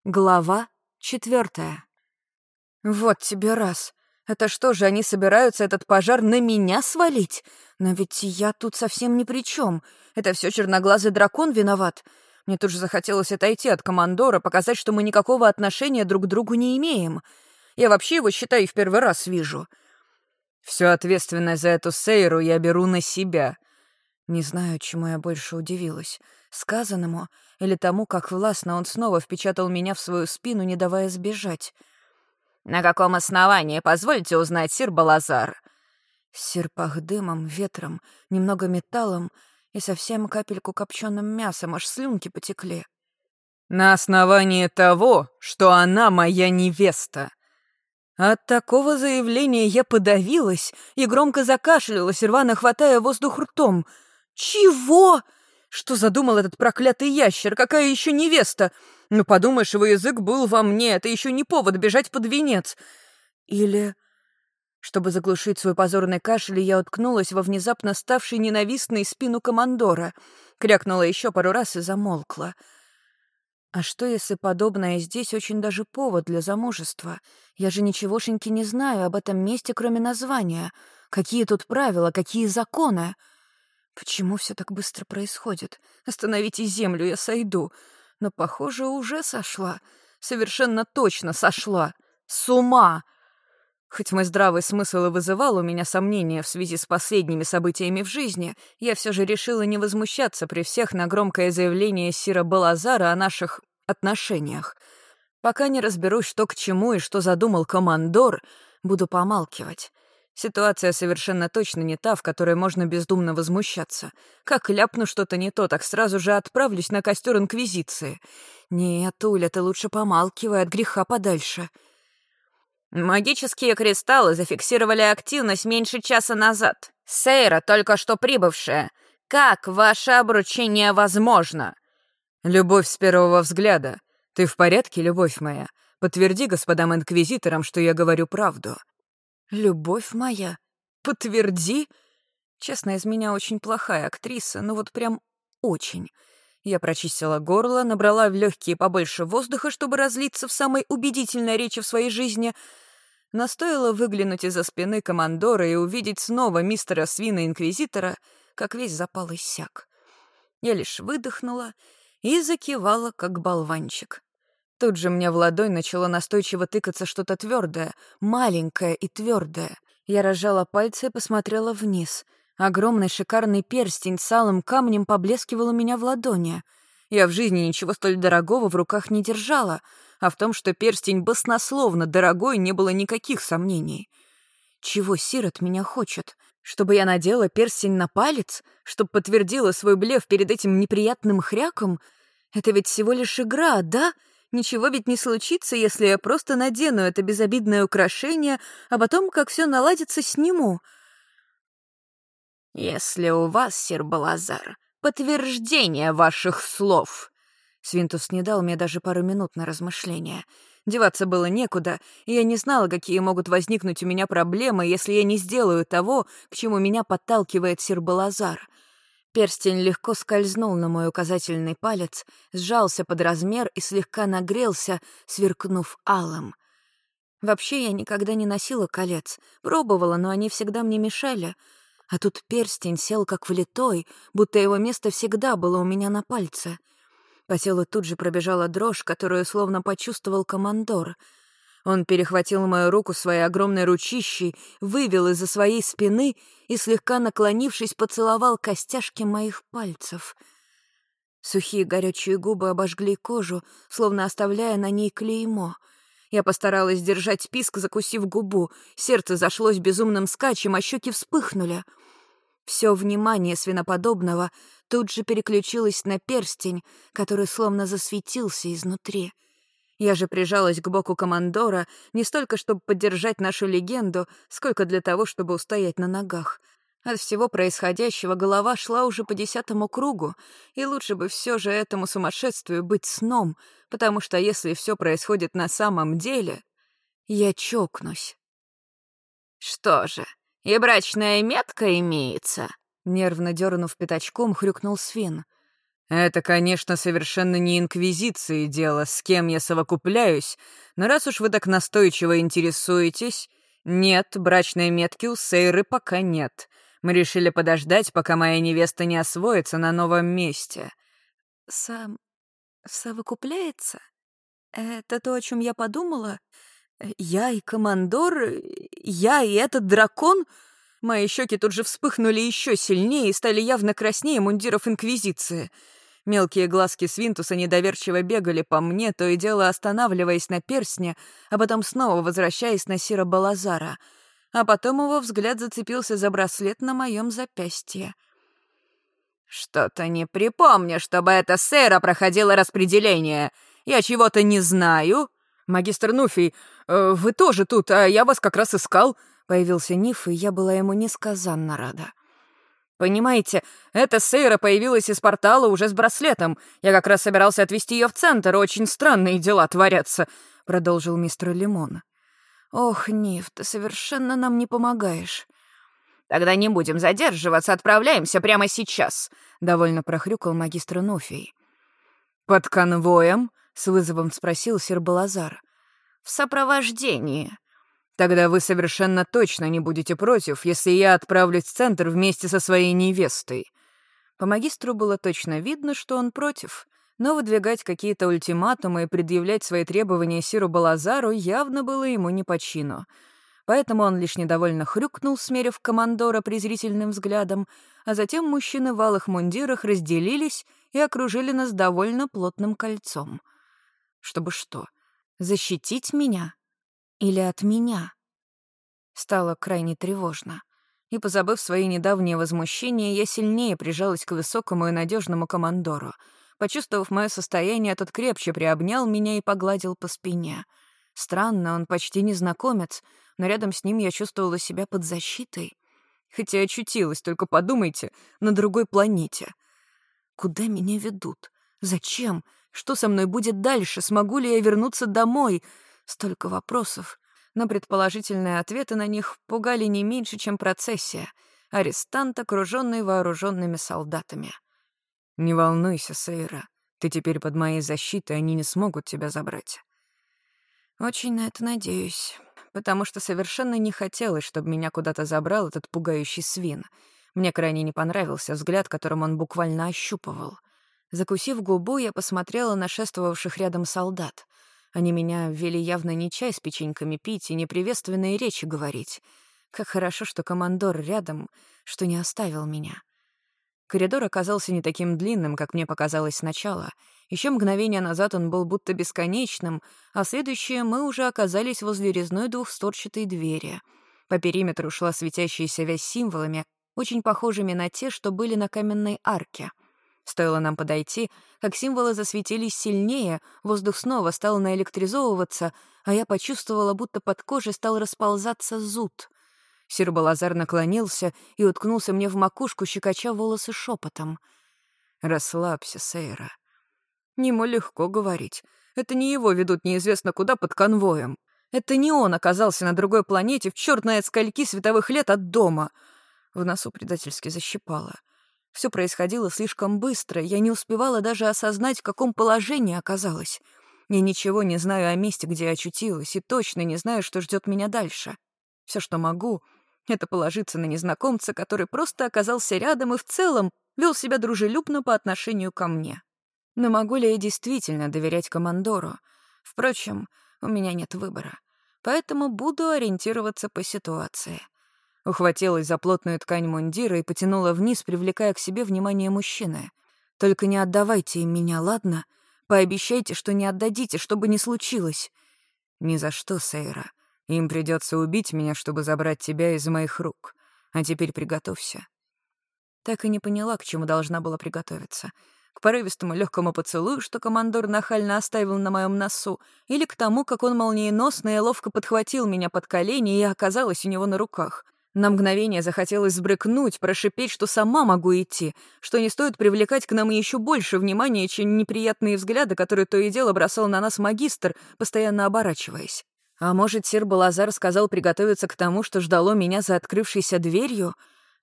Глава 4. Вот тебе раз. Это что же, они собираются этот пожар на меня свалить? Но ведь я тут совсем ни при чем. Это все черноглазый дракон виноват. Мне тут же захотелось отойти от командора, показать, что мы никакого отношения друг к другу не имеем. Я вообще его, считай, в первый раз вижу. Всю ответственность за эту Сейру я беру на себя. Не знаю, чему я больше удивилась. Сказанному или тому, как властно он снова впечатал меня в свою спину, не давая сбежать. «На каком основании, позвольте узнать, сир Балазар?» Сир пах дымом, ветром, немного металлом и совсем капельку копченым мясом, аж слюнки потекли. «На основании того, что она моя невеста». От такого заявления я подавилась и громко закашлялась, рвано хватая воздух ртом. «Чего? Что задумал этот проклятый ящер? Какая еще невеста? Ну, подумаешь, его язык был во мне, это еще не повод бежать под венец. Или...» Чтобы заглушить свой позорный кашель, я уткнулась во внезапно ставший ненавистной спину командора, крякнула еще пару раз и замолкла. А что, если подобное здесь очень даже повод для замужества? Я же ничегошеньки не знаю об этом месте, кроме названия. Какие тут правила, какие законы? Почему все так быстро происходит? Остановите землю, я сойду. Но, похоже, уже сошла. Совершенно точно сошла. С ума! Хоть мой здравый смысл и вызывал у меня сомнения в связи с последними событиями в жизни, я все же решила не возмущаться при всех на громкое заявление сира Балазара о наших отношениях. Пока не разберусь, что к чему и что задумал командор, буду помалкивать. Ситуация совершенно точно не та, в которой можно бездумно возмущаться. Как ляпну что-то не то, так сразу же отправлюсь на костер Инквизиции. Нет, Уля, ты лучше помалкивай, от греха подальше. Магические кристаллы зафиксировали активность меньше часа назад. Сейра, только что прибывшая. Как ваше обручение возможно? Любовь с первого взгляда. Ты в порядке, любовь моя? Подтверди господам инквизиторам, что я говорю правду. Любовь моя? Подтверди? Честно, из меня очень плохая актриса, ну вот прям очень. Я прочистила горло, набрала в легкие побольше воздуха, чтобы разлиться в самой убедительной речи в своей жизни. Но стоило выглянуть из-за спины командора и увидеть снова мистера Свина-инквизитора, как весь запал иссяк. Я лишь выдохнула и закивала, как болванчик. Тут же мне в ладонь начало настойчиво тыкаться что-то твердое, маленькое и твердое. Я разжала пальцы и посмотрела вниз. Огромный шикарный перстень с алым камнем поблескивал у меня в ладони. Я в жизни ничего столь дорогого в руках не держала, а в том, что перстень баснословно дорогой, не было никаких сомнений. Чего сир от меня хочет? Чтобы я надела перстень на палец? Чтобы подтвердила свой блеф перед этим неприятным хряком? Это ведь всего лишь игра, да? Ничего ведь не случится, если я просто надену это безобидное украшение, а потом, как все наладится, сниму. «Если у вас, сир Балазар, подтверждение ваших слов...» Свинтус не дал мне даже пару минут на размышления. Деваться было некуда, и я не знала, какие могут возникнуть у меня проблемы, если я не сделаю того, к чему меня подталкивает сир Балазар. Перстень легко скользнул на мой указательный палец, сжался под размер и слегка нагрелся, сверкнув алым. Вообще я никогда не носила колец, пробовала, но они всегда мне мешали. А тут перстень сел как влитой, будто его место всегда было у меня на пальце. По телу тут же пробежала дрожь, которую словно почувствовал командор. Он перехватил мою руку своей огромной ручищей, вывел из-за своей спины и, слегка наклонившись, поцеловал костяшки моих пальцев. Сухие горячие губы обожгли кожу, словно оставляя на ней клеймо. Я постаралась держать писк, закусив губу. Сердце зашлось безумным скачем, а щеки вспыхнули. Все внимание свиноподобного тут же переключилось на перстень, который словно засветился изнутри. Я же прижалась к боку командора не столько, чтобы поддержать нашу легенду, сколько для того, чтобы устоять на ногах. От всего происходящего голова шла уже по 10-му кругу, и лучше бы все же этому сумасшествию быть сном, потому что если все происходит на самом деле, я чокнусь. «Что же, и брачная метка имеется?» Нервно дернув пятачком, хрюкнул Свин. «Это, конечно, совершенно не инквизиции дело, с кем я совокупляюсь, но раз уж вы так настойчиво интересуетесь... Нет, брачной метки у Сейры пока нет. Мы решили подождать, пока моя невеста не освоится на новом месте». «Сам... совокупляется? Это то, о чем я подумала? Я и командор, я и этот дракон?» Мои щеки тут же вспыхнули еще сильнее и стали явно краснее мундиров Инквизиции. Мелкие глазки Свинтуса недоверчиво бегали по мне, то и дело останавливаясь на перстне, а потом снова возвращаясь на Сира Балазара. А потом его взгляд зацепился за браслет на моем запястье. «Что-то не припомню, чтобы эта Сейра проходила распределение. Я чего-то не знаю». «Магистр Нуфий, вы тоже тут, а я вас как раз искал». Появился Ниф, и я была ему несказанно рада. «Понимаете, эта Сейра появилась из портала уже с браслетом. Я как раз собирался отвезти ее в центр, очень странные дела творятся», — продолжил мистер Лимон. «Ох, Ниф, ты совершенно нам не помогаешь». «Тогда не будем задерживаться, отправляемся прямо сейчас», — довольно прохрюкал магистр Нуфий. «Под конвоем?» — с вызовом спросил сир Балазар. «В сопровождении». «Тогда вы совершенно точно не будете против, если я отправлюсь в центр вместе со своей невестой». По магистру было точно видно, что он против, но выдвигать какие-то ультиматумы и предъявлять свои требования сиру Балазару явно было ему не по чину. Поэтому он лишь недовольно хрюкнул, смерив командора презрительным взглядом, а затем мужчины в алых мундирах разделились и окружили нас довольно плотным кольцом. Чтобы что, защитить меня? Или от меня? Стало крайне тревожно. И, позабыв свои недавние возмущения, я сильнее прижалась к высокому и надежному командору. Почувствовав мое состояние, тот крепче приобнял меня и погладил по спине. Странно, он почти незнакомец, но рядом с ним я чувствовала себя под защитой. Хотя очутилась, только подумайте, на другой планете. Куда меня ведут? Зачем? Что со мной будет дальше? Смогу ли я вернуться домой? Столько вопросов. Но предположительные ответы на них пугали не меньше, чем процессия. Арестант, окруженный вооруженными солдатами. «Не волнуйся, Сейра. Ты теперь под моей защитой, они не смогут тебя забрать». Очень на это надеюсь, потому что совершенно не хотелось, чтобы меня куда-то забрал этот пугающий свин. Мне крайне не понравился взгляд, которым он буквально ощупывал. Закусив губу, я посмотрела на шествовавших рядом солдат. Они меня ввели явно не чай с печеньками пить и не приветственные речи говорить. Как хорошо, что командор рядом, что не оставил меня. Коридор оказался не таким длинным, как мне показалось сначала. Еще мгновение назад он был будто бесконечным, а следующее мы уже оказались возле резной двухстворчатой двери. По периметру шла светящаяся вязь символами, очень похожими на те, что были на каменной арке. Стоило нам подойти, как символы засветились сильнее, воздух снова стал наэлектризовываться, а я почувствовала, будто под кожей стал расползаться зуд. Сир Балазар наклонился и уткнулся мне в макушку, щекоча волосы шепотом. «Расслабься, Сейра». Ему легко говорить. Это не его ведут неизвестно куда под конвоем. Это не он оказался на другой планете в черт знает скольки световых лет от дома. В носу предательски защипало. Все происходило слишком быстро, я не успевала даже осознать, в каком положении оказалась. Я ничего не знаю о месте, где я очутилась, и точно не знаю, что ждет меня дальше. Все, что могу, это положиться на незнакомца, который просто оказался рядом и в целом вел себя дружелюбно по отношению ко мне. Но могу ли я действительно доверять командору? Впрочем, у меня нет выбора, поэтому буду ориентироваться по ситуации. Ухватилась за плотную ткань мундира и потянула вниз, привлекая к себе внимание мужчины. «Только не отдавайте им меня, ладно? Пообещайте, что не отдадите, что бы ни случилось». «Ни за что, Сейра. Им придется убить меня, чтобы забрать тебя из моих рук. А теперь приготовься». Так и не поняла, к чему должна была приготовиться. К порывистому легкому поцелую, что командор нахально оставил на моем носу, или к тому, как он молниеносно и ловко подхватил меня под колени и оказалась у него на руках. На мгновение захотелось сбрыкнуть, прошипеть, что сама могу идти, что не стоит привлекать к нам еще больше внимания, чем неприятные взгляды, которые то и дело бросал на нас магистр, постоянно оборачиваясь. А может, сир Балазар сказал приготовиться к тому, что ждало меня за открывшейся дверью?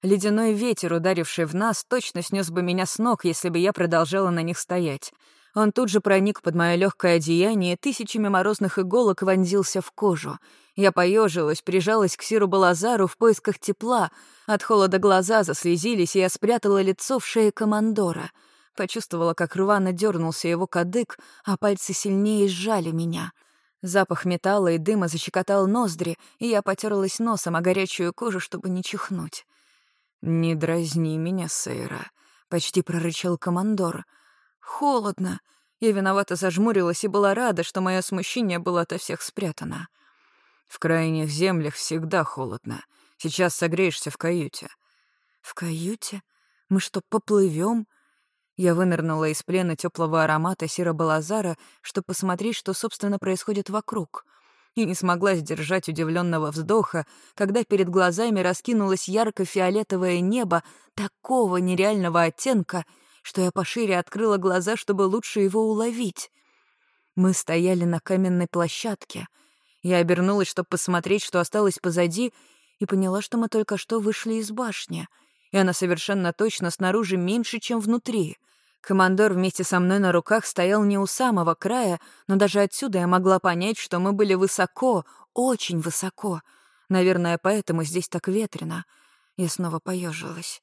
Ледяной ветер, ударивший в нас, точно снес бы меня с ног, если бы я продолжала на них стоять. Он тут же проник под мое легкое одеяние, тысячами морозных иголок вонзился в кожу. Я поежилась, прижалась к Сиру Балазару в поисках тепла. От холода глаза заслезились, и я спрятала лицо в шее командора. Почувствовала, как рвано дернулся его кадык, а пальцы сильнее сжали меня. Запах металла и дыма защекотал ноздри, и я потерлась носом о горячую кожу, чтобы не чихнуть. «Не дразни меня, Сейра», — почти прорычал командор. «Холодно». Я виновато зажмурилась и была рада, что мое смущение было ото всех спрятано. «В крайних землях всегда холодно. Сейчас согреешься в каюте». «В каюте? Мы что, поплывем?» Я вынырнула из плена теплого аромата Сира-Балазара, чтобы посмотреть, что, собственно, происходит вокруг. И не смогла сдержать удивленного вздоха, когда перед глазами раскинулось ярко-фиолетовое небо такого нереального оттенка, что я пошире открыла глаза, чтобы лучше его уловить. Мы стояли на каменной площадке. Я обернулась, чтобы посмотреть, что осталось позади, и поняла, что мы только что вышли из башни, и она совершенно точно снаружи меньше, чем внутри. Командор вместе со мной на руках стоял не у самого края, но даже отсюда я могла понять, что мы были высоко, очень высоко. Наверное, поэтому здесь так ветрено. Я снова поежилась.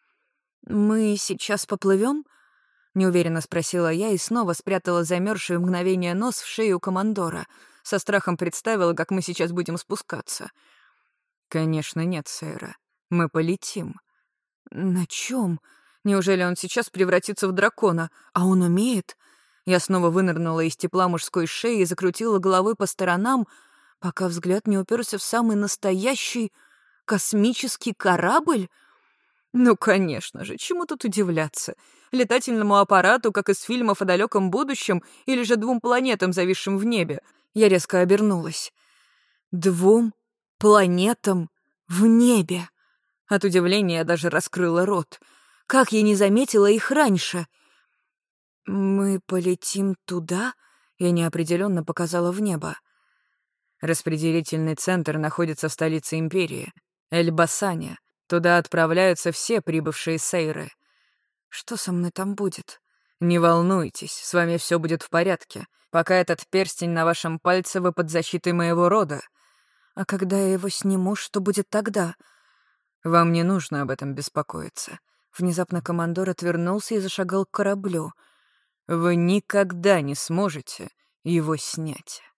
«Мы сейчас поплывем?» — неуверенно спросила я и снова спрятала замерзший в мгновение нос в шею командора. Со страхом представила, как мы сейчас будем спускаться. «Конечно нет, Сейра. Мы полетим». «На чем? Неужели он сейчас превратится в дракона? А он умеет?» Я снова вынырнула из тепла мужской шеи и закрутила головой по сторонам, пока взгляд не уперся в самый настоящий космический корабль. Ну, конечно же, чему тут удивляться? Летательному аппарату, как из фильмов о далеком будущем, или же 2 планетам, зависшим в небе? Я резко обернулась. 2 планетам в небе. От удивления я даже раскрыла рот. Как я не заметила их раньше? «Мы полетим туда?» Я неопределенно показала в небо. Распределительный центр находится в столице империи, Эльбасане. Туда отправляются все прибывшие сейры. Что со мной там будет? Не волнуйтесь, с вами все будет в порядке. Пока этот перстень на вашем пальце, вы под защитой моего рода. А когда я его сниму, что будет тогда? Вам не нужно об этом беспокоиться. Внезапно командор отвернулся и зашагал к кораблю. Вы никогда не сможете его снять.